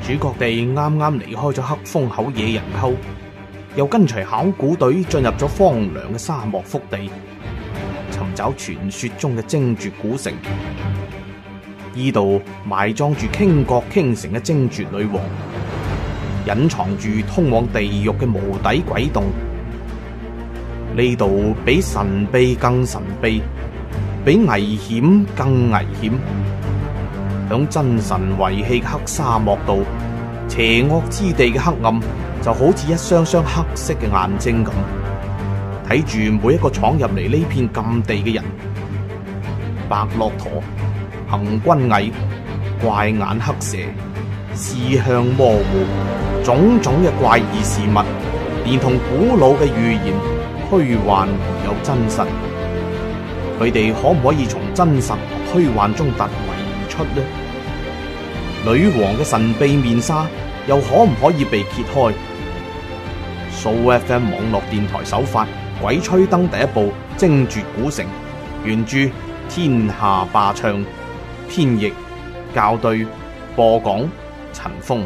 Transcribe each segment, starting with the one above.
主角哋啱啱離開咗黑風口野人溝，又跟隨考古隊進入咗荒涼嘅沙漠腹地，尋找傳說中嘅精絕古城。呢度埋葬住傾國傾城嘅精絕女王，隱藏住通往地獄嘅無底鬼洞。呢度比神秘更神秘，比危險更危險。響真神遺棄嘅黑沙漠度，邪惡之地嘅黑暗就好似一雙雙黑色嘅眼睛咁，睇住每一個闖入嚟呢片禁地嘅人。白駱駝、行軍蟻、怪眼黑蛇、視向模糊，種種嘅怪異事物，連同古老嘅預言，虛幻而又真實。佢哋可唔可以從真實虛幻中突圍而出呢？女王嘅神秘面紗又可唔可以被揭開？SooFM 網絡電台首發《鬼吹燈》第一部《精絕古城》，原著天下霸唱，編譯校對，播講陳峰。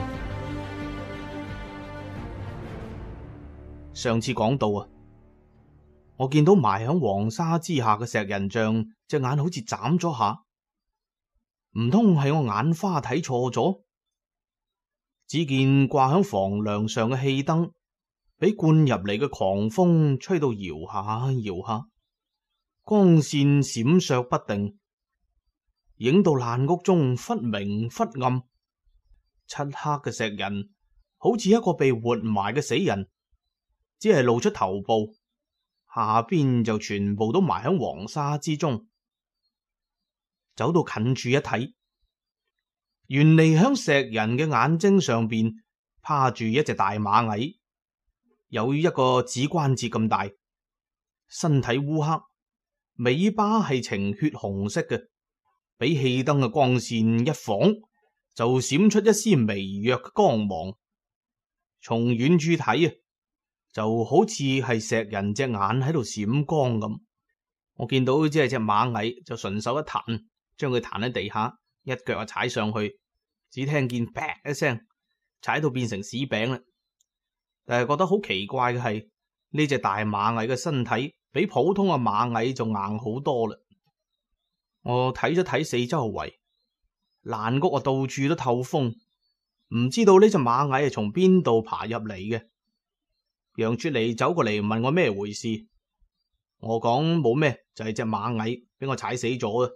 上次講到啊，我見到埋響黃沙之下嘅石人像，隻眼好似眨咗下，唔通係我眼花睇錯咗？只見掛響房梁上嘅氣燈，俾灌入嚟嘅狂風吹到搖下搖下，光線閃爍不定，影到爛屋中忽明忽暗。漆黑嘅石人好似一個被活埋嘅死人，只係露出頭部，下邊就全部都埋響黃沙之中。走到近處一睇，原嚟響石人嘅眼睛上邊趴住一隻大螞蟻，有一個指關節咁大，身體烏黑，尾巴係呈血紅色嘅，俾氣燈嘅光線一晃，就閃出一絲微弱嘅光芒。從遠處睇啊，就好似係石人隻眼喺度閃光咁。我見到只係隻螞蟻，就順手一彈，將佢彈喺地下，一腳就踩上去，只聽見啪一聲，踩到變成屎餅啦。但係覺得好奇怪嘅係，呢隻大螞蟻嘅身體比普通嘅螞蟻就硬好多啦。我睇咗睇四周圍，爛屋啊到處都透風，唔知道呢隻螞蟻係從邊度爬入嚟嘅。楊雪梨走過嚟問我咩回事，我講冇咩，就係隻螞蟻俾我踩死咗啊！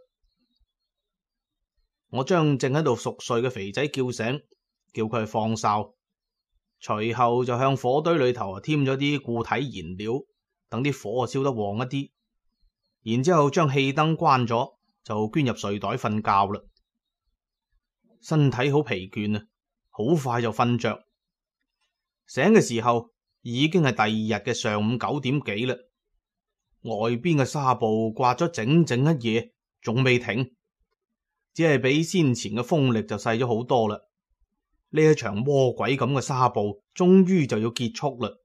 我將正喺度熟睡嘅肥仔叫醒，叫佢去放哨，隨後就向火堆裏頭添咗啲固體燃料，等啲火燒得旺一啲，然之後將氣燈關咗，就捐入睡袋瞓覺啦。身體好疲倦啊，好快就瞓着。醒嘅時候已經係第二日嘅上午9點幾啦。外邊嘅紗布刮咗整整一夜，仲未停，只係比先前嘅風力就細咗好多啦。呢一場魔鬼咁嘅紗布終於就要結束啦。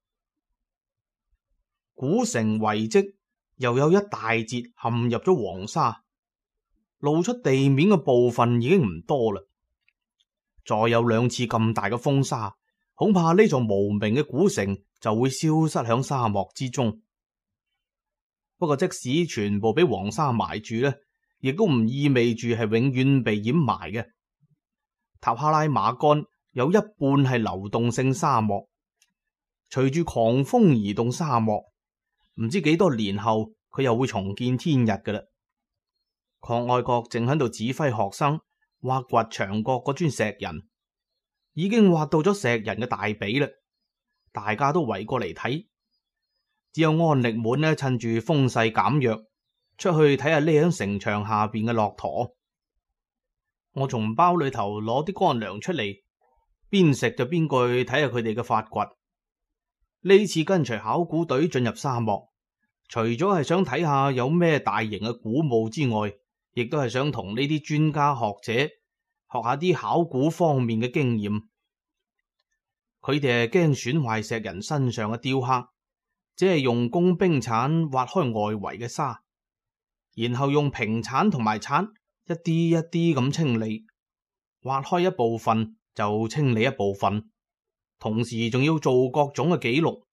古城遺跡又有一大截陷入咗黃沙，露出地面嘅部分已經唔多啦。再有2次咁大嘅風沙，恐怕呢座無名嘅古城就會消失響沙漠之中。不過即使全部俾黃沙埋住呢，亦都唔意味住係永遠被掩埋嘅。塔克拉瑪干有一半係流動性沙漠，隨住狂風移動沙漠，唔知幾多年後佢又會重見天日㗎啦。郝愛國正喺度指揮學生挖掘牆角嗰磚石人，已經挖到咗石人嘅大髀啦，大家都圍過嚟睇。只有安力滿呢，趁住風勢減弱，出去睇下匿喺城牆下邊嘅駱駝。我從包裏頭攞啲乾糧出嚟，邊食就邊過去睇下佢哋嘅發掘。呢次跟隨考古隊進入沙漠，除咗係想睇下有咩大型嘅古墓之外，亦都係想同呢啲專家學者學下啲考古方面嘅經驗。佢哋係驚損壞石人身上嘅雕刻，只係用工兵鏟挖開外圍嘅沙，然後用平鏟同埋鏟一啲一啲咁清理，挖開一部分就清理一部分，同時仲要做各種嘅記錄。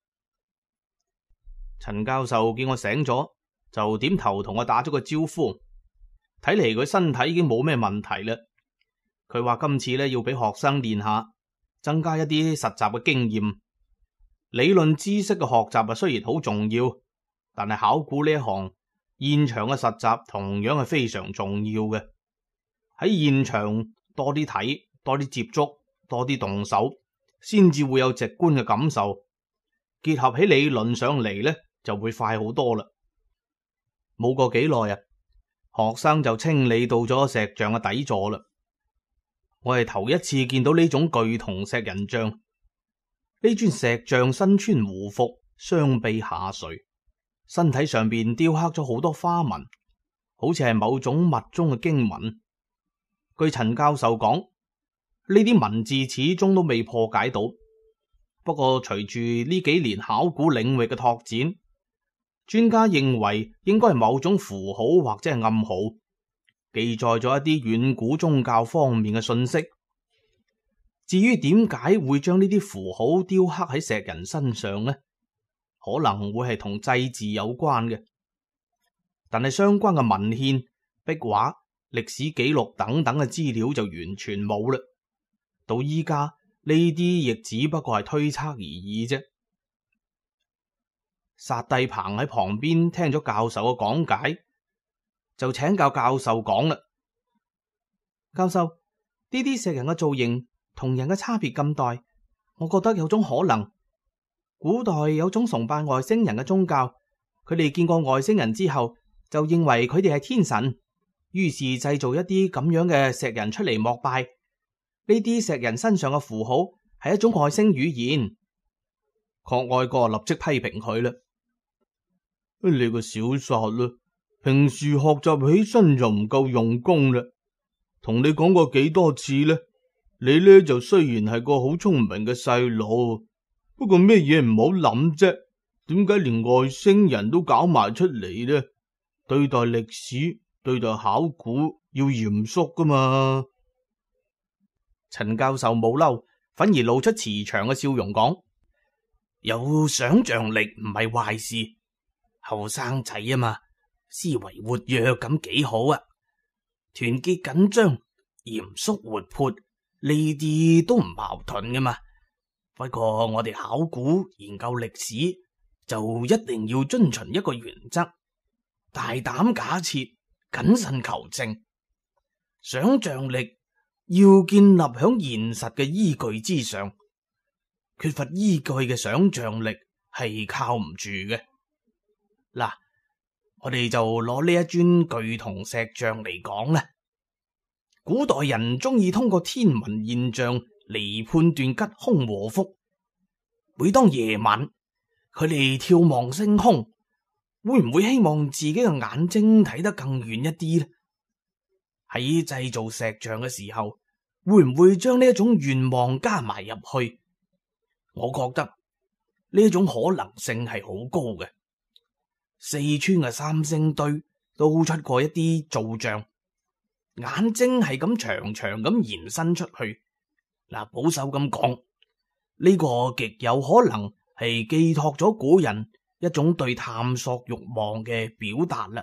陳教授見我醒咗，就點頭同我打咗個招呼。睇嚟佢身體已經冇咩問題啦。佢話今次要俾學生練下，增加一啲實習嘅經驗。理論知識嘅學習雖然好重要，但係考古呢一行，現場嘅實習同樣係非常重要嘅。喺現場多啲睇，多啲接觸，多啲動手，先至會有直觀嘅感受。結合起理論上嚟呢，就會快好多啦。冇過幾耐學生就清理到咗石像嘅底座啦。我係頭一次見到呢種巨銅石人像。呢尊石像身穿胡服，雙臂下垂，身體上邊雕刻咗好多花紋，好似係某種密宗嘅經文。據陳教授講，呢啲文字始終都未破解到。不過隨住呢幾年考古領域嘅拓展，專家認為應該係某種符號或者係暗號，記載咗一啲遠古宗教方面嘅信息。至於點解會將呢啲符號雕刻喺石人身上呢？可能會係同祭祀有關嘅，但係相關嘅文獻、壁畫、歷史記錄等等嘅資料就完全冇啦。到依家呢啲亦只不過係推測而已啫。薩蒂彭喺旁邊聽咗教授嘅講解，就請教授講啦。教授，呢啲石人嘅造型同人嘅差別咁大，我覺得有種可能，古代有種崇拜外星人嘅宗教，佢哋見過外星人之後，就認為佢哋係天神，於是製造一啲咁樣嘅石人出嚟膜拜。呢啲石人身上嘅符號係一種外星語言。郭愛國立即批評佢啦：你個小撒啦，平時學習起身就唔夠用功啦。同你講過幾多次呢？你呢就雖然係個好聰明嘅細路，不過咩嘢唔好諗啫？點解連外星人都搞埋出嚟呢？對待歷史、對待考古要嚴肅噶嘛。陳教授冇嬲，反而露出慈祥嘅笑容，講：有想象力唔係壞事，後生仔啊嘛，思維活躍咁幾好啊，團結緊張、嚴肅活潑。呢啲都唔矛盾噶嘛。不過我哋考古研究歷史就一定要遵循一個原則：大膽假設，謹慎求證。想象力要建立響現實嘅依據之上，缺乏依據嘅想象力係靠唔住嘅。嗱，我哋就攞呢一尊巨銅石像嚟講啦。古代人中意通過天文現象嚟判斷吉凶禍福。每當夜晚，佢哋眺望星空，會唔會希望自己嘅眼睛睇得更遠一啲呢？喺製造石像嘅時候，會唔會將呢一種願望加埋入去？我覺得呢一種可能性係好高嘅。四川嘅三星堆都出過一啲造像。眼睛係咁長長咁延伸出去，嗱，保守咁講，呢個極有可能係寄託咗古人一種對探索慾望嘅表達啦。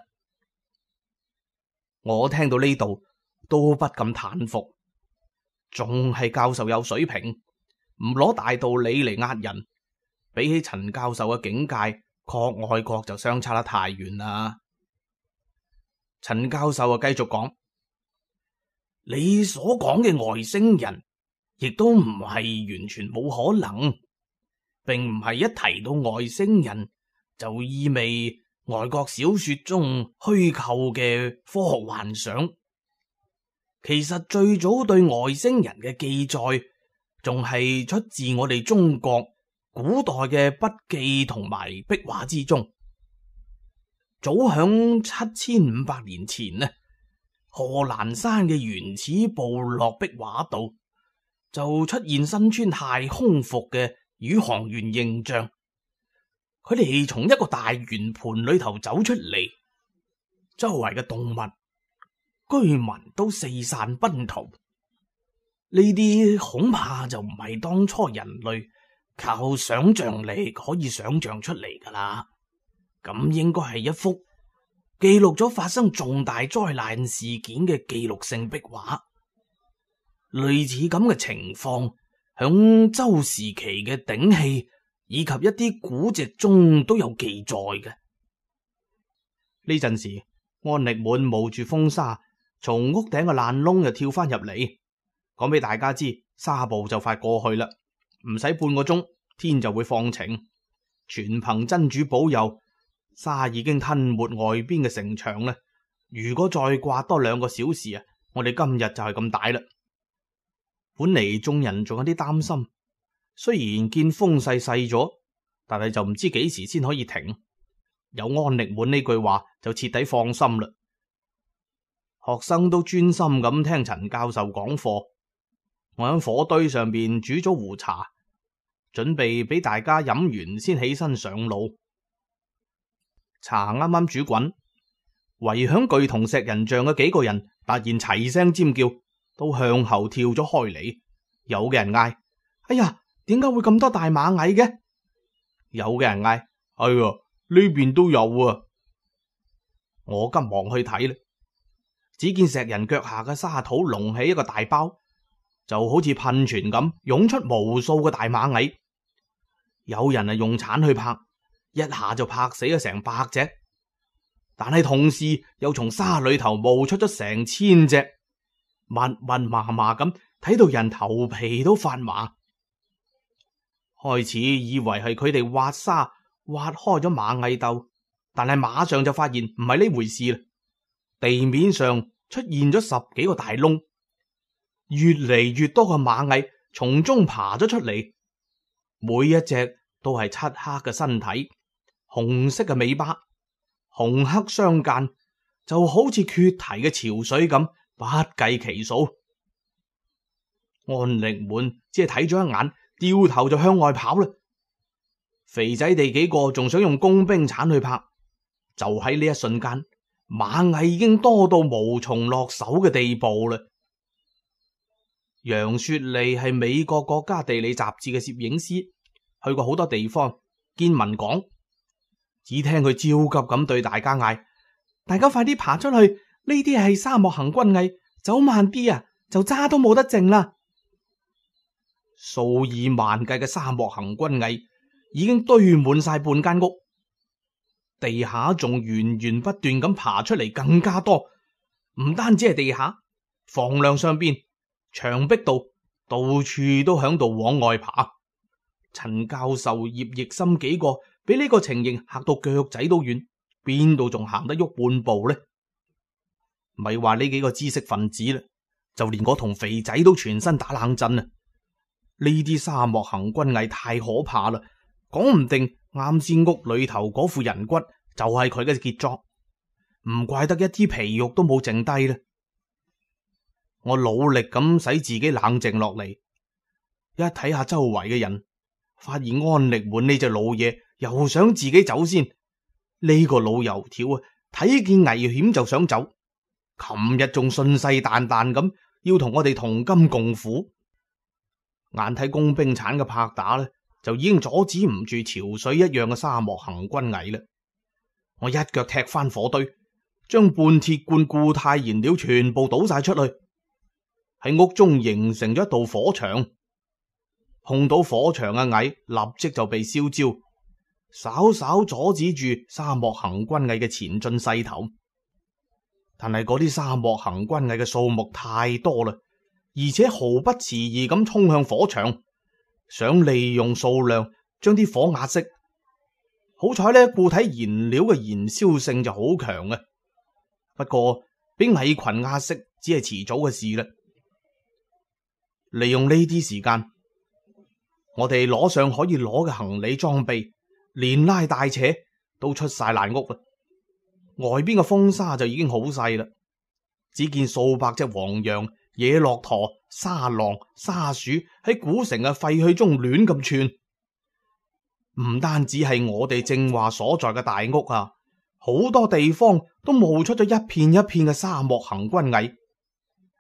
我聽到呢度都不禁嘆服，仲係教授有水平，唔攞大道理嚟呃人。比起陳教授嘅境界，郭愛國就相差得太遠啦。陳教授啊，繼續講。你所講嘅外星人，亦都唔係完全冇可能，並唔係一提到外星人就意味外國小說中虛構嘅科學幻想。其實最早對外星人嘅記載，仲係出自我哋中國古代嘅筆記同埋壁畫之中。早響7500年前呢，賀蘭山嘅原始部落壁畫度就出現身穿太空服嘅宇航員形象，佢哋從一個大圓盤裏頭走出嚟，周圍嘅動物、居民都四散奔逃。 呢啲恐怕就唔係當初人類靠想象力可以想象出嚟噶啦。咁應該係一幅記錄咗發生重大災難事件嘅記錄性壁畫。類似咁嘅情況響周時期嘅鼎器以及一啲古籍中都有記載嘅。呢陣時，安力滿冒住風沙，從屋頂嘅爛窿就跳翻入嚟，講俾大家知沙暴就快過去啦，唔使半個鐘天就會放晴。全憑真主保佑，沙已經吞沒外邊嘅城牆啦。如果再刮多2個小時啊，我哋今日就係咁大啦。本嚟眾人仲有啲擔心，雖然見風勢細咗，但係就唔知幾時先可以停。有安力滿呢句話就徹底放心啦。學生都專心咁聽陳教授講課。我喺火堆上邊煮咗壺茶，準備俾大家飲完先起身上路。茶啱啱煮滾，圍響巨銅石人像嘅幾個人突然齊聲尖叫，都向後跳咗開嚟。有嘅人嗌：哎呀，點解會咁多大螞蟻嘅？有嘅人嗌：哎呀，呢邊都有啊！我急忙去睇啦，只見石人腳下嘅沙土隆起一個大包，就好似噴泉咁湧出無數嘅大螞蟻。有人用鏟去拍，一下就拍死咗成100隻，但係同時又從沙裏頭冒出咗成1000隻，密密麻麻咁，睇到人頭皮都發麻。開始以為係佢哋挖沙挖開咗螞蟻竇，但係馬上就發現唔係呢回事啦。地面上出現咗10幾個大窿，越嚟越多嘅螞蟻從中爬咗出嚟，每一隻都係漆黑嘅身體，紅色嘅尾巴，紅黑相間，就好似決堤嘅潮水咁，不計其數。安力滿只係睇咗一眼，掉頭就向外跑啦。肥仔哋幾個仲想用工兵鏟去拍，就喺呢一瞬間，螞蟻已經多到無從落手嘅地步啦。楊雪莉係美國國家地理雜誌嘅攝影師，去過好多地方，見聞講，只聽佢焦急咁對大家嗌：大家快啲爬出去，呢啲係沙漠行軍蟻，走慢啲啊，就渣都冇得剩啦。數以萬計嘅沙漠行軍蟻已經堆滿晒半間屋，地下仲源源不斷咁爬出嚟，更加多。唔單止係地下，房梁上邊、牆壁度，到處都響度往外爬。陳教授、葉奕森幾個俾呢個情形嚇到腳仔都軟，邊度仲行得喐半步呢？咪話呢幾個知識分子啦，就連我同肥仔都全身打冷震啊！呢啲沙漠行軍蟻太可怕啦，講唔定啱先屋裏頭嗰副人骨就係佢嘅傑作，唔怪得一啲皮肉都冇剩低啦。我努力咁使自己冷靜落嚟，一睇下周圍嘅人，發現安力滿呢隻老嘢又想自己走先。呢個老油條啊，睇見危險就想走，琴日仲信誓旦旦咁要同我哋同甘共苦。眼睇工兵鏟嘅拍打呢，就已經阻止唔住潮水一樣嘅沙漠行軍蟻啦。我一腳踢翻火堆，將半鐵罐固態燃料全部倒晒出去，喺屋中形成咗一道火牆。碰到火牆嘅蟻立即就被燒焦，稍稍阻止住沙漠行軍蟻嘅前進勢頭。但係嗰啲沙漠行軍蟻嘅數目太多啦，而且毫不遲疑咁衝向火牆，想利用數量將啲火壓熄。好彩呢，固體燃料嘅燃燒性就好強嘅，不過俾蟻群壓熄只係遲早嘅事啦。利用呢啲時間，我哋攞上可以攞嘅行李裝備，連拉帶扯都出晒爛屋啦。外邊嘅風沙就已經好細啦，只見數百隻黃羊、野駱駝、沙狼、沙鼠喺古城嘅廢墟中亂咁竄。唔單止係我哋正話所在嘅大屋啊，好多地方都冒出咗一片一片嘅沙漠行軍蟻。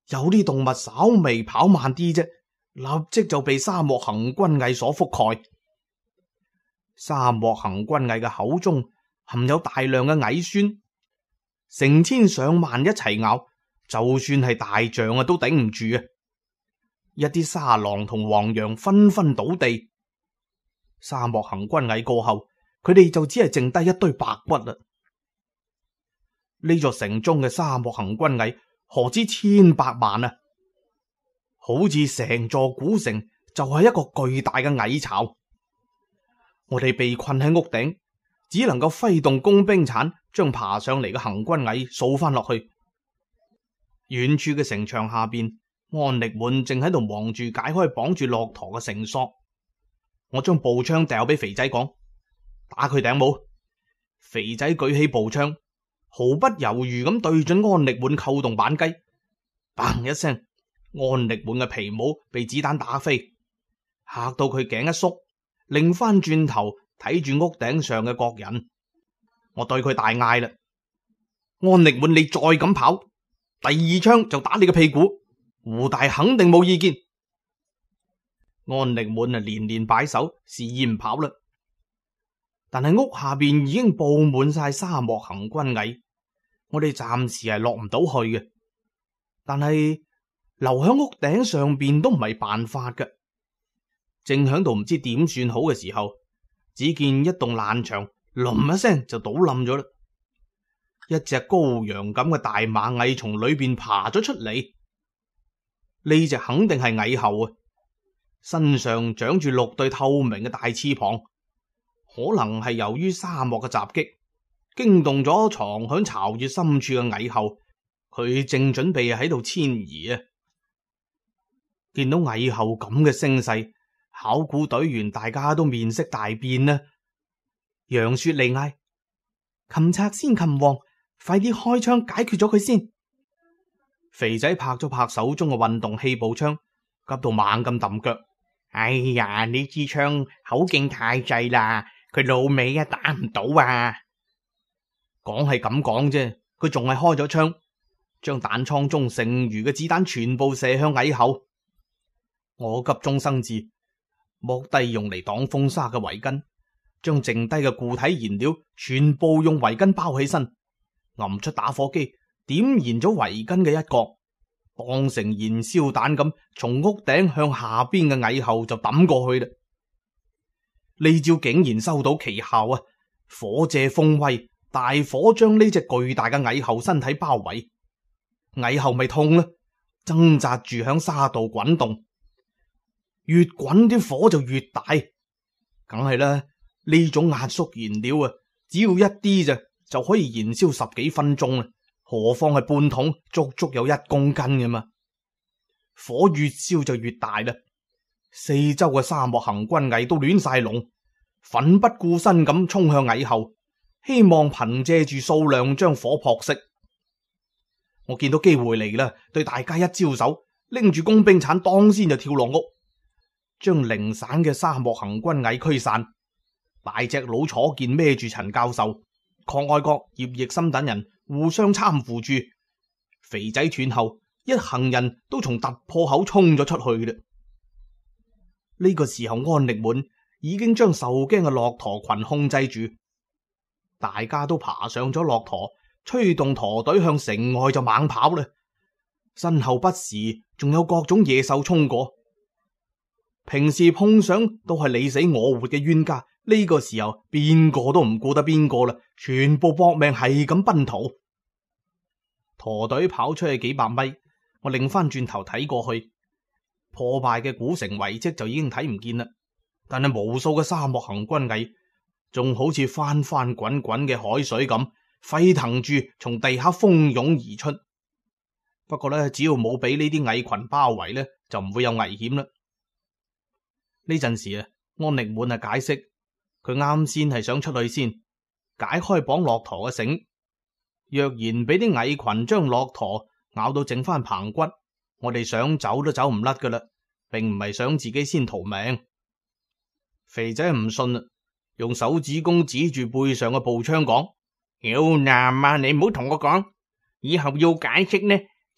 有啲動物稍微跑慢啲啫，立即就被沙漠行軍蟻所覆蓋。沙漠行軍蟻嘅口中含有大量嘅蟻酸，成千上萬一齊咬，就算係大象都頂唔住啊！一啲沙狼同黃羊紛紛倒地。沙漠行軍蟻過後，佢哋就只係剩低一堆白骨啦。呢座城中嘅沙漠行軍蟻何止千百萬啊！好似成座古城就係一個巨大嘅蟻巢。我哋被困喺屋頂，只能夠揮動工兵鏟將爬上嚟嘅行軍蟻掃翻落去。遠處嘅城牆下邊，安力滿正喺度忙住解開綁住駱駝嘅繩索。我將步槍掉俾肥仔講，打佢頂帽。肥仔舉起步槍，毫不猶豫咁對準安力滿扣動扳機，砰一聲，安力滿嘅皮帽被子彈打飛，嚇到佢頸一縮，擰翻轉頭睇住屋頂上嘅各人。我對佢大嗌啦：安力滿，你再咁跑，第二槍就打你個屁股，胡大肯定冇意見。安力滿連連擺手，示意唔跑啦。但係屋下邊已經布滿晒沙漠行軍蟻，我哋暫時係落唔到去嘅。但係留喺屋頂上邊都唔係辦法嘅。正響度唔知點算好嘅時候，只見一棟爛牆冧一聲就倒冧咗啦。一隻羔羊咁嘅大螞蟻從裏邊爬咗出嚟，呢隻肯定係蟻后啊！身上長住6對透明嘅大翅膀，可能係由於沙漠嘅襲擊驚動咗藏響巢穴深處嘅蟻后，佢正準備喺度遷移啊！見到蟻后咁嘅聲勢，考古隊員大家都面色大變啦。楊雪莉嗌：擒賊先擒王，快啲開槍解決咗佢先！肥仔拍咗拍手中嘅運動氣步槍，急到猛咁揼腳。哎呀，呢支槍口徑太細啦，佢老尾打唔到啊！講係咁講啫，佢仲係開咗槍，將彈倉中剩餘嘅子彈全部射向蟻后。我急中生智，剝低用嚟擋風沙嘅圍巾，將剩低嘅固體燃料全部用圍巾包起身，揞出打火機，點燃咗圍巾嘅一角，當成燃燒彈咁，從屋頂向下邊嘅蟻后就抌過去啦。呢招竟然收到奇效啊！火借風威，大火將呢隻巨大嘅蟻后身體包圍，蟻后咪痛啦，掙扎住響沙度滾動，越滾啲火就越大，梗係啦。呢種壓縮燃料啊，只要一啲咋就可以燃燒10幾分鐘啦。何況係半桶，足足有1公斤嘅嘛。火越燒就越大啦，四周嘅沙漠行軍蟻都亂晒龍，奮不顧身咁衝向蟻後，希望憑借住數量將火撲熄。我見到機會嚟啦，對大家一招手，拎住工兵鏟當先就跳落屋，將零散嘅沙漠行軍蟻驅散。大隻佬楚健孭住陳教授、郝愛國、葉奕森等人互相攙扶住，肥仔斷後，一行人都從突破口衝咗出去啦。呢個時候，安力滿已經將受驚嘅駱駝群控制住，大家都爬上咗駱駝，催動駝隊向城外就猛跑啦。身後不時仲有各種野獸衝過，平時碰上都係你死我活嘅冤家。呢個時候邊個都唔顧得邊個啦，全部搏命係咁奔逃。駝隊跑出去幾百米，我擰翻轉頭睇過去，破敗嘅古城遺跡就已經睇唔見啦。但係無數嘅沙漠行軍蟻仲好似翻翻滾滾嘅海水咁沸騰住，從地下蜂擁而出。不過呢，只要冇俾呢啲蟻群包圍呢，就唔會有危險啦。呢陣時啊，安力滿解釋。佢啱先係想出去先解開綁駱駝嘅繩，若然俾啲蟻群將駱駝咬到剩翻棚骨，我哋想走都走唔甩噶啦，並唔係想自己先逃命。肥仔唔信啦，用手指公指住背上嘅步槍講：妖男啊，你唔好同我講，以後要解釋呢，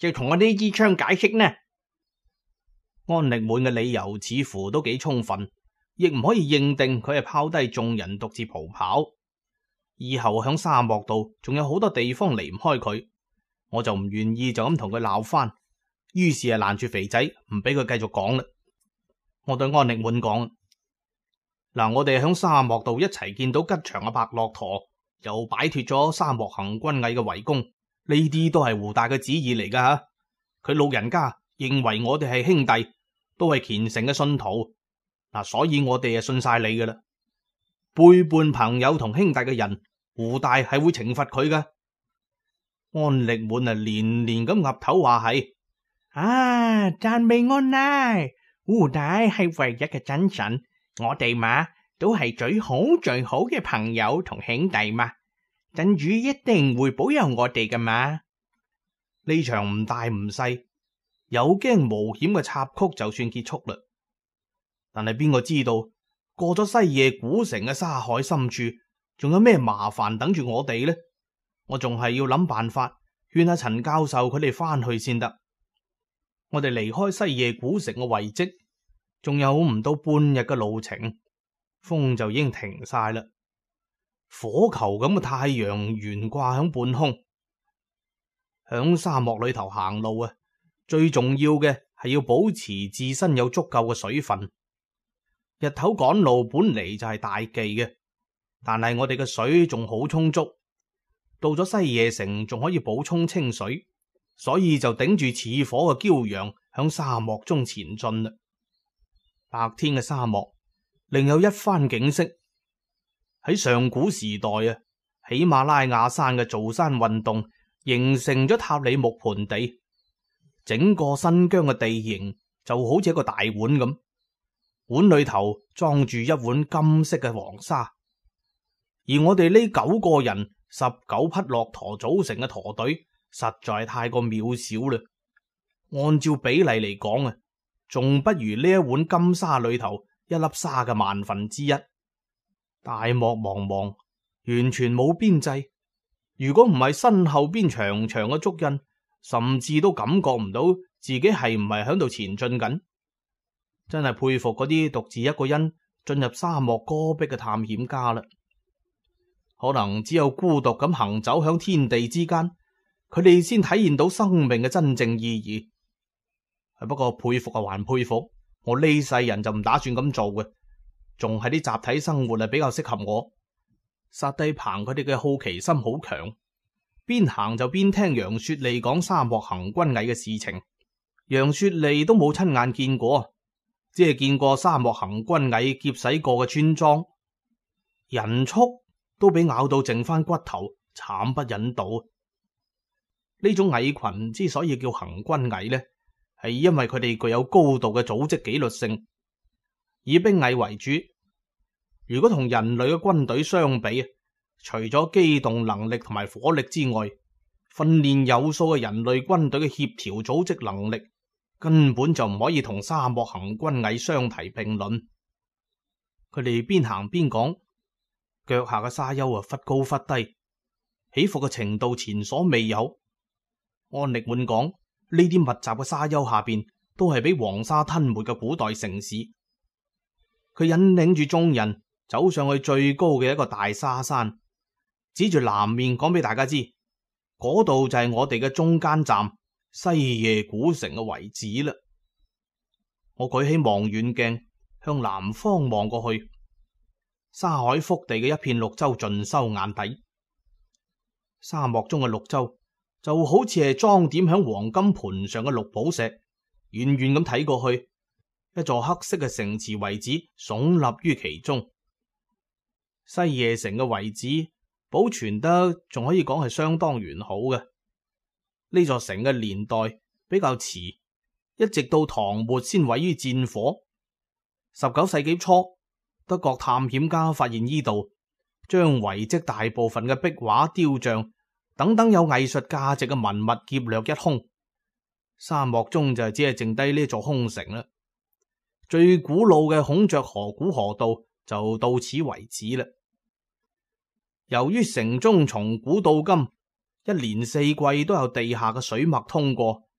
就同我呢支槍解釋呢？ 安力滿嘅理由似乎都幾充分，亦唔可以認定佢係拋低眾人獨自逃跑。以後響沙漠度仲有好多地方離唔開佢，我就唔願意就咁同佢鬧翻，於是啊攔住肥仔唔俾佢繼續講啦。我對安力滿講：嗱，我哋響沙漠度一齊見到吉祥嘅白駱駝，又擺脫咗沙漠行軍蟻嘅圍攻，呢啲都係胡大嘅旨意嚟噶吓。佢老人家認為我哋係兄弟，都係虔誠嘅信徒，嗱，所以我哋啊信晒你噶啦。背叛朋友同兄弟嘅人，胡大係會懲罰佢噶。安力滿啊連連咁岌頭話係， 讚美安奶，胡大係唯一嘅真神，我哋嘛都係最好嘅朋友同兄弟嘛，真主一定會保佑我哋噶嘛。 呢場唔大唔細，有驚無險嘅插曲就算結束啦。但係邊個知道過咗西夜古城嘅沙海深處，仲有咩麻煩等住我哋呢？我仲係要諗辦法勸阿陳教授佢哋翻去先得。我哋離開西夜古城嘅遺跡，仲有唔到半日嘅路程，風就已經停晒啦。火球咁嘅太陽懸掛響半空，響沙漠裏頭行路啊，最重要嘅係要保持自身有足夠嘅水分。日頭趕路本嚟就係大忌嘅，但係我哋嘅水仲好充足，到咗西夜城仲可以補充清水，所以就頂住似火嘅驕陽響沙漠中前進啦。白天嘅沙漠另有一番景色。喺上古時代啊，喜馬拉雅山嘅造山運動形成咗塔里木盆地，整個新疆嘅地形就好似一個大碗咁，碗裏頭裝住一碗金色嘅黃沙，而我哋呢9個人19匹駱駝組成嘅駝隊實在太過渺小啦。按照比例嚟講啊，仲不如呢一碗金沙裏頭一粒沙嘅1/1000。大漠茫茫，完全冇邊際。如果唔係身後邊長長嘅足印，甚至都感覺唔到自己係唔係響度前進緊。真係佩服嗰啲獨自一個人進入沙漠戈壁嘅探險家啦。可能只有孤獨咁行走響天地之間，佢哋先體現到生命嘅真正意義。不過佩服啊還佩服，我呢世人就唔打算咁做嘅。仲係啲集體生活比較適合我。薩低鵬佢哋嘅好奇心好強，邊行就邊聽楊雪莉講沙漠行軍蟻嘅事情。楊雪莉都冇親眼見過，只係見過沙漠行軍蟻劫洗過嘅村莊，人畜都俾咬到剩翻骨頭，慘不忍睹。呢種蟻群之所以叫行軍蟻呢，係因為佢哋具有高度嘅組織紀律性。以兵蟻為主，如果同人類嘅軍隊相比，除咗機動能力同埋火力之外，訓練有素嘅人類軍隊嘅協調組織能力根本就唔可以同沙漠行軍蟻相提並論。佢哋邊行邊講，腳下嘅沙丘忽高忽低，起伏嘅程度前所未有。安力滿講，呢啲密集嘅沙丘下邊都係俾黃沙吞沒嘅古代城市。佢引領住眾人走上去最高嘅一個大沙山，指住南面講俾大家知，嗰度就係我哋嘅中間站西夜古城嘅遺址啦。我舉起望遠鏡向南方望過去，沙海腹地嘅一片綠洲盡收眼底。沙漠中嘅綠洲就好似係裝點響黃金盤上嘅綠寶石，遠遠咁睇過去，一座黑色嘅城池遺址聳立於其中。西夜城嘅遺址保存得仲可以講係相當完好嘅。呢座城嘅年代比較遲，一直到唐末先毀於戰火。19世紀初，德國探險家發現呢度，將遺跡大部分嘅壁畫、雕像等等有藝術價值嘅文物劫掠一空。沙漠中就只係剩低呢座空城啦。最古老嘅孔雀河古河道就到此為止啦。由於城中從古到今一年四季都有地下嘅水脈通過，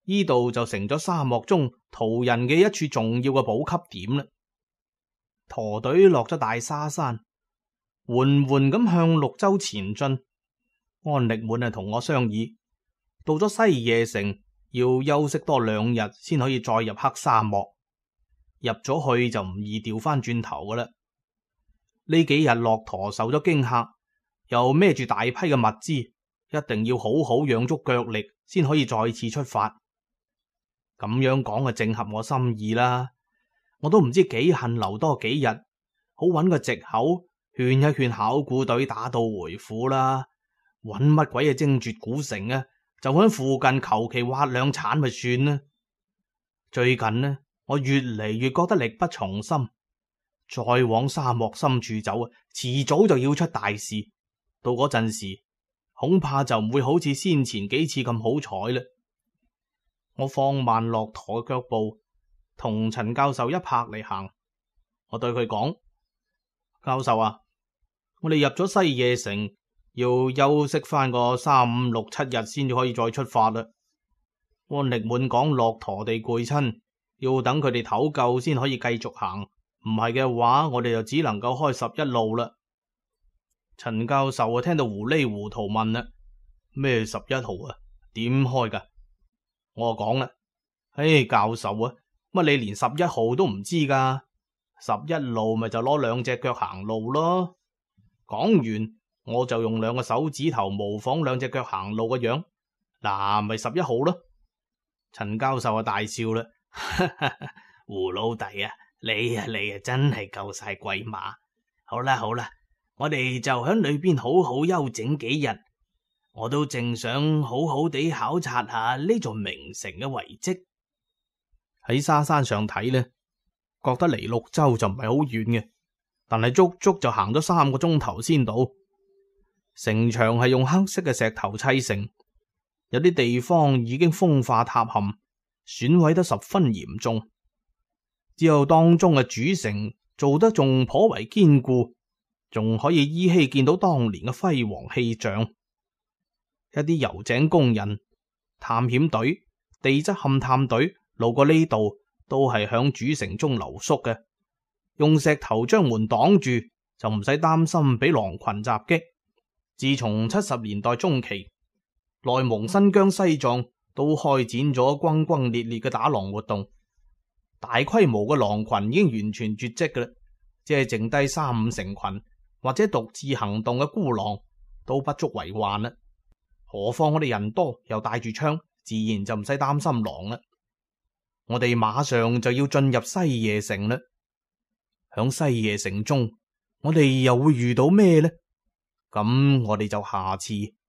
呢度就成咗沙漠中途人嘅一處重要嘅補給點啦。駝隊落咗大沙山，緩緩咁向綠洲前進。安力滿同我商議，到咗西夜城要休息多2日先可以再入黑沙漠。入咗去就唔易調翻轉頭噶啦。呢幾日駱駝受咗驚嚇，又孭住大批嘅物資，一定要好好養足腳力先可以再次出發。咁樣講就正合我心意啦。我都唔知幾恨留多幾日，好揾個藉口勸一勸考古隊打道回府啦。揾乜鬼嘢精絕古城啊？就喺附近求其挖2鏟咪算啦。最近呢，我越嚟越覺得力不從心，再往沙漠深處走啊，遲早就要出大事。到嗰陣時，恐怕就唔會好似先前幾次咁好彩啦。我放慢駱駝嘅腳步，同陳教授一拍嚟行。我對佢講：教授啊，我哋入咗西夜城，要休息翻個3、5、6、7日先至可以再出發啦。安力滿講駱駝地攰親，要等佢哋唞夠先可以繼續行，唔係嘅話，我哋就只能夠開11路啦。陳教授啊，聽到糊裏糊塗問啦：咩11號啊？點開噶？我講啦：教授啊，乜你連11號都唔知噶？11路咪就攞2隻腳行路咯。講完，我就用2個手指頭模仿2隻腳行路嘅樣，嗱，咪11號咯。陳教授啊，大笑啦：胡老弟啊，你啊真係夠晒鬼馬。好啦，我哋就喺裏邊好好休整幾日。我都正想好好地考察下呢座名城嘅遺跡。喺沙山上睇呢，覺得離綠洲就唔係好遠嘅，但係足足就行咗3個鐘頭先到。城牆係用黑色嘅石頭砌成，有啲地方已經風化塌陷，損毀得十分嚴重。只有當中嘅主城做得仲頗為堅固，仲可以依稀見到當年嘅輝煌氣象。一啲油井工人、探險隊、地質勘探隊路過呢度，都係響主城中留宿嘅，用石頭將門擋住，就唔使擔心俾狼群襲擊。自從70年代中期，內蒙、新疆、西藏都開展咗轟轟烈烈嘅打狼活動，大規模嘅狼群已經完全絕跡㗎啦，只係剩低3、5成群或者獨自行動嘅孤狼，都不足為患啦。何況我哋人多又帶住槍，自然就唔使擔心狼啦。我哋馬上就要進入西夜城啦。響西夜城中，我哋又會遇到咩呢？咁我哋就下次